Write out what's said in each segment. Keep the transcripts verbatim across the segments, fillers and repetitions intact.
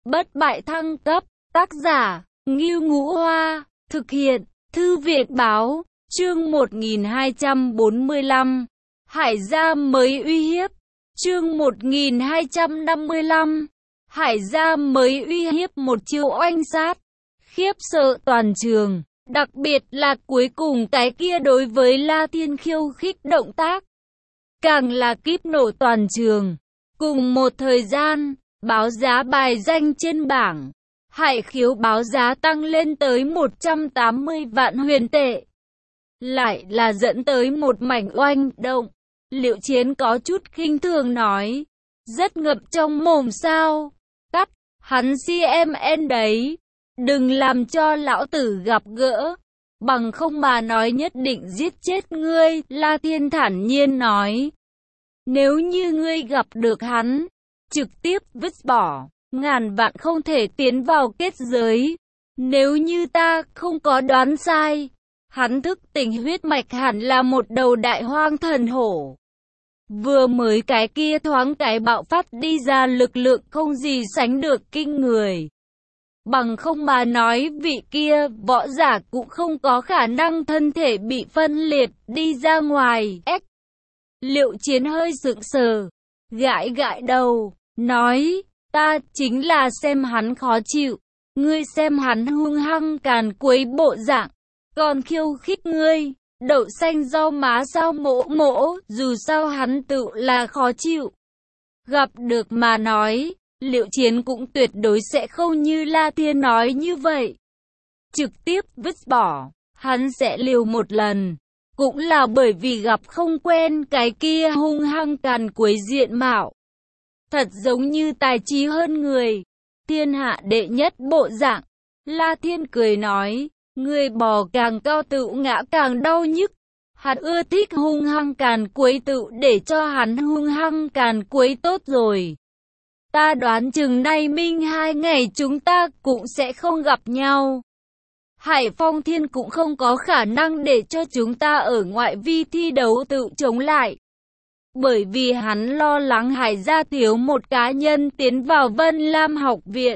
Bất bại thăng cấp, tác giả, Ngưu Ngũ Hoa, thực hiện, Thư viện báo, chương một nghìn hai trăm bốn mươi lăm, Hải gia mới uy hiếp, chương một nghìn hai trăm năm mươi lăm, Hải gia mới uy hiếp một chiêu oanh sát, khiếp sợ toàn trường, đặc biệt là cuối cùng cái kia đối với La Thiên khiêu khích động tác, càng là kíp nổ toàn trường. Cùng một thời gian, báo giá bài danh trên bảng, Hải khiếu báo giá tăng lên tới một trăm tám mươi vạn huyền tệ. Lại là dẫn tới một mảnh oanh động. Liệu Chiến có chút khinh thường nói, rất ngập trong mồm sao, cắt, hắn xê em en đấy, đừng làm cho lão tử gặp gỡ, bằng không mà nói nhất định giết chết ngươi, La Thiên thản nhiên nói. Nếu như ngươi gặp được hắn, trực tiếp vứt bỏ, ngàn vạn không thể tiến vào kết giới. Nếu như ta không có đoán sai, hắn thức tỉnh huyết mạch hẳn là một đầu đại hoang thần hổ. Vừa mới cái kia thoáng cái bạo phát đi ra lực lượng không gì sánh được kinh người. Bằng không mà nói vị kia võ giả cũng không có khả năng thân thể bị phân liệt đi ra ngoài. Ếch! Liệu Chiến hơi sững sờ, gãi gãi đầu, nói, ta chính là xem hắn khó chịu, ngươi xem hắn hung hăng càn quấy bộ dạng, còn khiêu khích ngươi, đậu xanh rau má sao mỗ mỗ, dù sao hắn tự là khó chịu. Gặp được mà nói, Liệu Chiến cũng tuyệt đối sẽ không như La Thiên nói như vậy. Trực tiếp vứt bỏ, hắn sẽ liều một lần. Cũng là bởi vì gặp không quen cái kia hung hăng càn quấy diện mạo. Thật giống như tài trí hơn người, thiên hạ đệ nhất bộ dạng. La Thiên cười nói, người bò càng cao tự ngã càng đau nhức. Hắn ưa thích hung hăng càn quấy tự để cho hắn hung hăng càn quấy tốt rồi. Ta đoán chừng nay minh hai ngày chúng ta cũng sẽ không gặp nhau. Hải Phong Thiên cũng không có khả năng để cho chúng ta ở ngoại vi thi đấu tự chống lại. Bởi vì hắn lo lắng Hải gia thiếu một cá nhân tiến vào Vân Lam học viện.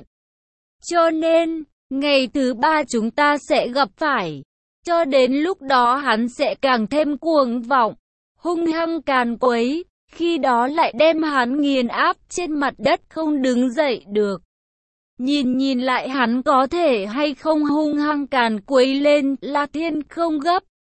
Cho nên, ngày thứ ba chúng ta sẽ gặp phải. Cho đến lúc đó hắn sẽ càng thêm cuồng vọng, hung hăng càn quấy. Khi đó lại đem hắn nghiền áp trên mặt đất không đứng dậy được. Nhìn nhìn lại hắn có thể hay không hung hăng càn quấy lên, La Thiên không gấp.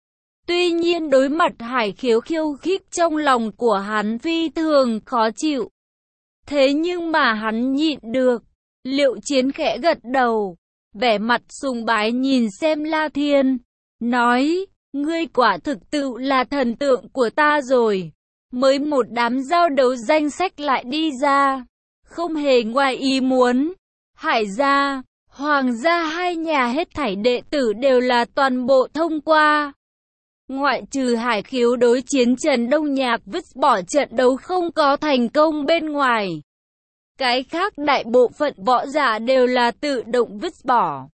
Tuy nhiên đối mặt Hải khiếu khiêu khích trong lòng của hắn phi thường khó chịu. Thế nhưng mà hắn nhịn được. Liệu Chiến khẽ gật đầu, vẻ mặt sùng bái nhìn xem La Thiên, nói, ngươi quả thực tự là thần tượng của ta rồi. Mới một đám giao đấu danh sách lại đi ra, không hề ngoài ý muốn. Hải gia, Hoàng gia hai nhà hết thảy đệ tử đều là toàn bộ thông qua. Ngoại trừ Hải khiếu đối chiến Trần Đông Nhạc vứt bỏ trận đấu không có thành công bên ngoài. Cái khác đại bộ phận võ giả đều là tự động vứt bỏ.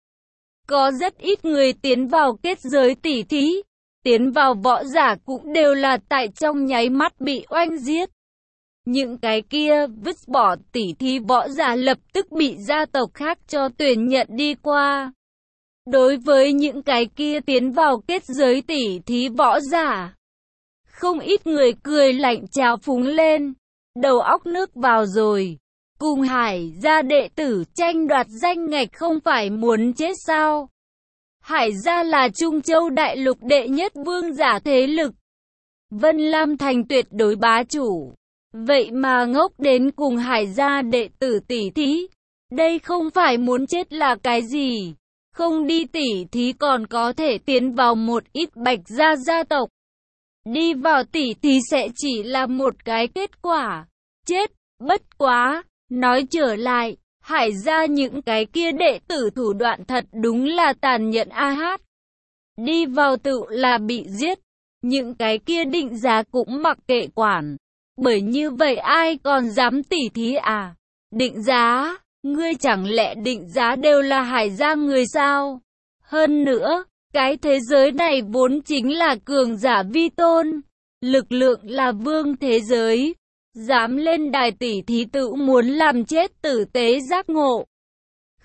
Có rất ít người tiến vào kết giới tỉ thí. Tiến vào võ giả cũng đều là tại trong nháy mắt bị oanh giết. Những cái kia vứt bỏ tỉ thí võ giả lập tức bị gia tộc khác cho tuyển nhận đi qua. Đối với những cái kia tiến vào kết giới tỉ thí võ giả, không ít người cười lạnh trào phúng lên, đầu óc nước vào rồi. Cùng Hải gia đệ tử tranh đoạt danh ngạch không phải muốn chết sao? Hải gia là Trung Châu đại lục đệ nhất vương giả thế lực. Vân Lam thành tuyệt đối bá chủ. Vậy mà ngốc đến cùng Hải gia đệ tử tỉ thí. Đây không phải muốn chết là cái gì? Không đi tỉ thí còn có thể tiến vào một ít bạch gia gia tộc. Đi vào tỉ thí sẽ chỉ là một cái kết quả. Chết, bất quá. Nói trở lại. Hải gia những cái kia đệ tử thủ đoạn thật đúng là tàn nhẫn a hát. Đi vào tự là bị giết. Những cái kia định giá cũng mặc kệ quản. Bởi như vậy ai còn dám tỉ thí à? Định giá? Ngươi chẳng lẽ định giá đều là Hải gia người sao? Hơn nữa, cái thế giới này vốn chính là cường giả vi tôn. Lực lượng là vương thế giới. Dám lên đài tỉ thí tự muốn làm chết tử tế giác ngộ.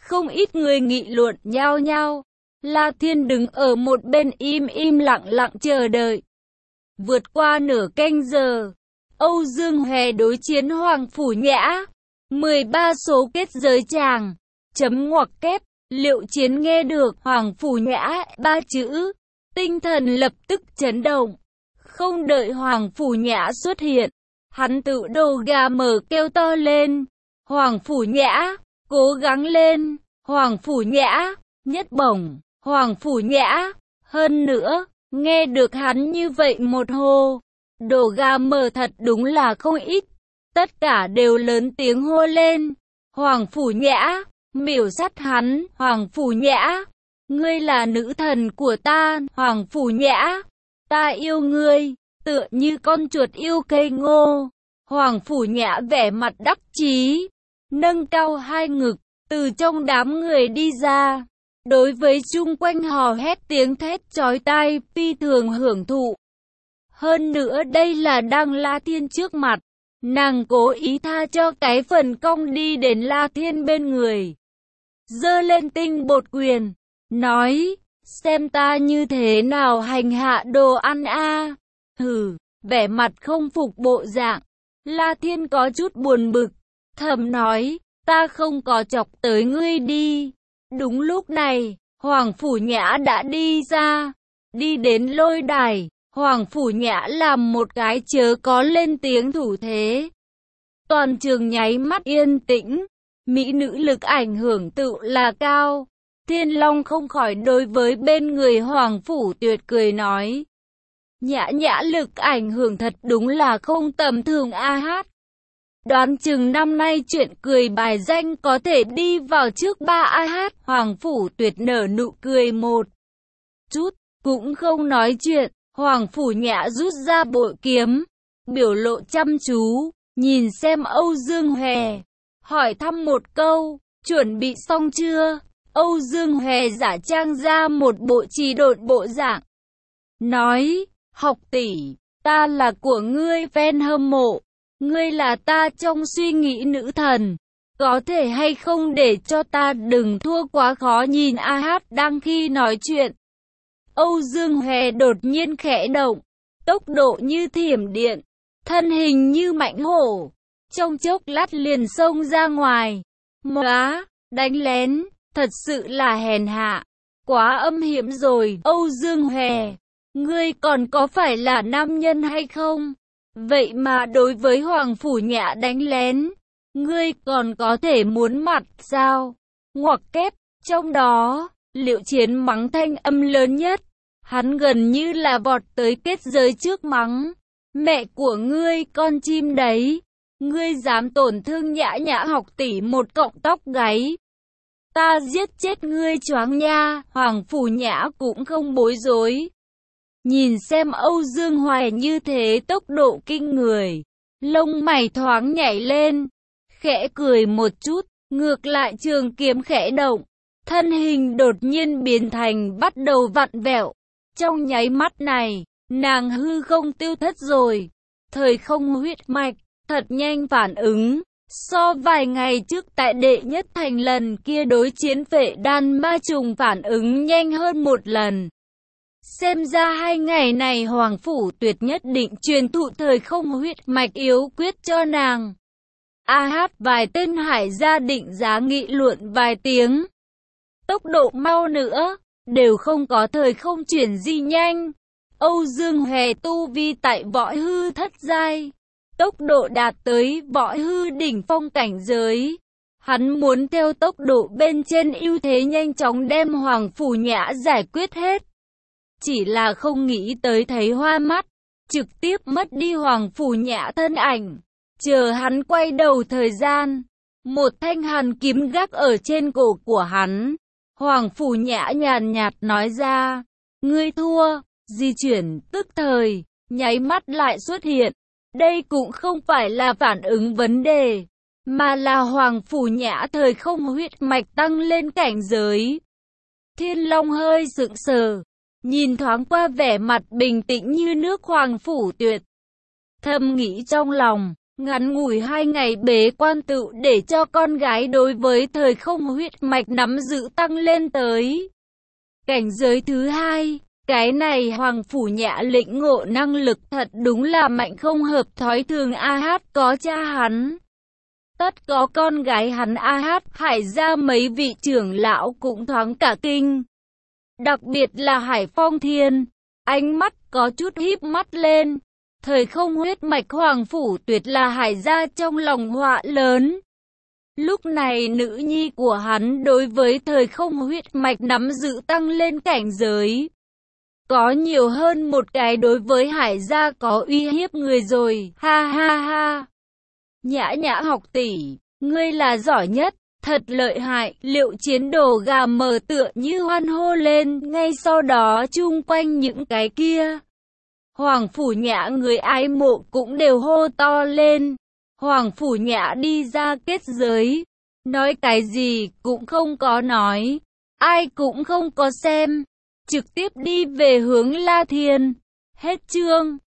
Không ít người nghị luận nhao nhao. La Thiên đứng ở một bên im im lặng lặng chờ đợi. Vượt qua nửa canh giờ, Âu Dương Hòe đối chiến Hoàng Phủ Nhã. mười ba số kết giới chàng. Chấm ngoặc kép. Liệu chiến nghe được Hoàng Phủ Nhã ba chữ, tinh thần lập tức chấn động. Không đợi Hoàng Phủ Nhã xuất hiện, hắn tự đồ gà mở kêu to lên. Hoàng Phủ Nhã, cố gắng lên. Hoàng Phủ Nhã, nhất bổng. Hoàng Phủ Nhã, hơn nữa, nghe được hắn như vậy một hô. Đồ gà mở thật đúng là không ít. Tất cả đều lớn tiếng hô lên. Hoàng Phủ Nhã, miểu sát hắn. Hoàng Phủ Nhã, ngươi là nữ thần của ta. Hoàng Phủ Nhã, ta yêu ngươi, tựa như con chuột yêu cây ngô. Hoàng Phủ Nhã vẻ mặt đắc chí, nâng cao hai ngực, từ trong đám người đi ra. Đối với chung quanh hò hét tiếng thét chói tai, phi thường hưởng thụ. Hơn nữa đây là đang La Thiên trước mặt. Nàng cố ý tha cho cái phần cong đi đến La Thiên bên người. Giơ lên tinh bột quyền, nói, xem ta như thế nào hành hạ đồ ăn a. Hừ, vẻ mặt không phục bộ dạng. La Thiên có chút buồn bực, thầm nói, ta không có chọc tới ngươi đi. Đúng lúc này, Hoàng Phủ Nhã đã đi ra, đi đến lôi đài. Hoàng Phủ Nhã làm một cái chớ có lên tiếng thủ thế. Toàn trường nháy mắt yên tĩnh, mỹ nữ lực ảnh hưởng tự là cao. Thiên Long không khỏi đối với bên người Hoàng Phủ Tuyệt cười nói. Nhã nhã lực ảnh hưởng thật đúng là không tầm thường a hát. Đoán chừng năm nay chuyện cười bài danh có thể đi vào trước ba a hát. Hoàng Phủ Tuyệt nở nụ cười một chút, cũng không nói chuyện. Hoàng Phủ Nhã rút ra bội kiếm, biểu lộ chăm chú, nhìn xem Âu Dương Hòe, hỏi thăm một câu, chuẩn bị xong chưa? Âu Dương Hòe giả trang ra một bộ trì độn bộ dạng, nói, học tỷ, ta là của ngươi fan hâm mộ, ngươi là ta trong suy nghĩ nữ thần, có thể hay không để cho ta đừng thua quá khó nhìn a hát. Đang khi nói chuyện, Âu Dương Hòe đột nhiên khẽ động, tốc độ như thiểm điện, thân hình như mãnh hổ, trong chốc lát liền xông ra ngoài. Móa, đánh lén, thật sự là hèn hạ, quá âm hiểm rồi. Âu Dương Hòe, ngươi còn có phải là nam nhân hay không? Vậy mà đối với Hoàng Phủ Nhã đánh lén, ngươi còn có thể muốn mặt sao? Ngoặc kép, trong đó, Liệu Chiến mắng thanh âm lớn nhất. Hắn gần như là vọt tới kết giới trước mắng. Mẹ của ngươi con chim đấy. Ngươi dám tổn thương Nhã Nhã học tỷ một cọng tóc gáy. Ta giết chết ngươi choáng nha. Hoàng Phủ Nhã cũng không bối rối. Nhìn xem Âu Dương Hoài như thế tốc độ kinh người. Lông mày thoáng nhảy lên. Khẽ cười một chút. Ngược lại trường kiếm khẽ động. Thân hình đột nhiên biến thành bắt đầu vặn vẹo. Trong nháy mắt này, nàng hư không tiêu thất rồi. Thời không huyết mạch, thật nhanh phản ứng. So vài ngày trước tại đệ nhất thành lần kia đối chiến Phệ Đan Ma Trùng phản ứng nhanh hơn một lần. Xem ra hai ngày này Hoàng Phủ Tuyệt nhất định truyền thụ thời không huyết mạch yếu quyết cho nàng. A hát vài tên hải gia định giá nghị luận vài tiếng. Tốc độ mau nữa, đều không có thời không chuyển di nhanh. Âu Dương Hòe tu vi tại võ hư thất giai, tốc độ đạt tới võ hư đỉnh phong cảnh giới. Hắn muốn theo tốc độ bên trên ưu thế nhanh chóng đem Hoàng Phủ Nhã giải quyết hết. Chỉ là không nghĩ tới thấy hoa mắt, trực tiếp mất đi Hoàng Phủ Nhã thân ảnh. Chờ hắn quay đầu thời gian, một thanh hàn kiếm gác ở trên cổ của hắn. Hoàng Phủ Nhã nhàn nhạt nói ra, ngươi thua, di chuyển tức thời, nháy mắt lại xuất hiện. Đây cũng không phải là phản ứng vấn đề, mà là Hoàng Phủ Nhã thời không huyết mạch tăng lên cảnh giới. Thiên Long hơi sững sờ, nhìn thoáng qua vẻ mặt bình tĩnh như nước Hoàng Phủ Tuyệt. Thầm nghĩ trong lòng, Ngắn ngủi hai ngày bế quan tựu để cho con gái đối với thời không huyết mạch nắm giữ tăng lên tới cảnh giới thứ hai. Cái này Hoàng Phủ Nhã lĩnh ngộ năng lực thật đúng là mạnh không hợp thói thường. A Hát có cha hắn, tất có con gái hắn. A Hát Hải ra mấy vị trưởng lão cũng thoáng cả kinh. Đặc biệt là Hải Phong Thiên, ánh mắt có chút híp mắt lên. Thời không huyết mạch Hoàng Phủ tuyệt là Hải gia trong lòng họa lớn. Lúc này nữ nhi của hắn đối với thời không huyết mạch nắm giữ tăng lên cảnh giới. Có nhiều hơn một cái đối với Hải gia có uy hiếp người rồi. Ha ha ha. Nhã Nhã học tỷ, ngươi là giỏi nhất, thật lợi hại. Liệu chiến đồ gà mờ tựa như hoan hô lên, ngay sau đó chung quanh những cái kia Hoàng Phủ Nhã người ái mộ cũng đều hô to lên. Hoàng Phủ Nhã đi ra kết giới, nói cái gì cũng không có nói, ai cũng không có xem, trực tiếp đi về hướng La Thiên. Hết chương.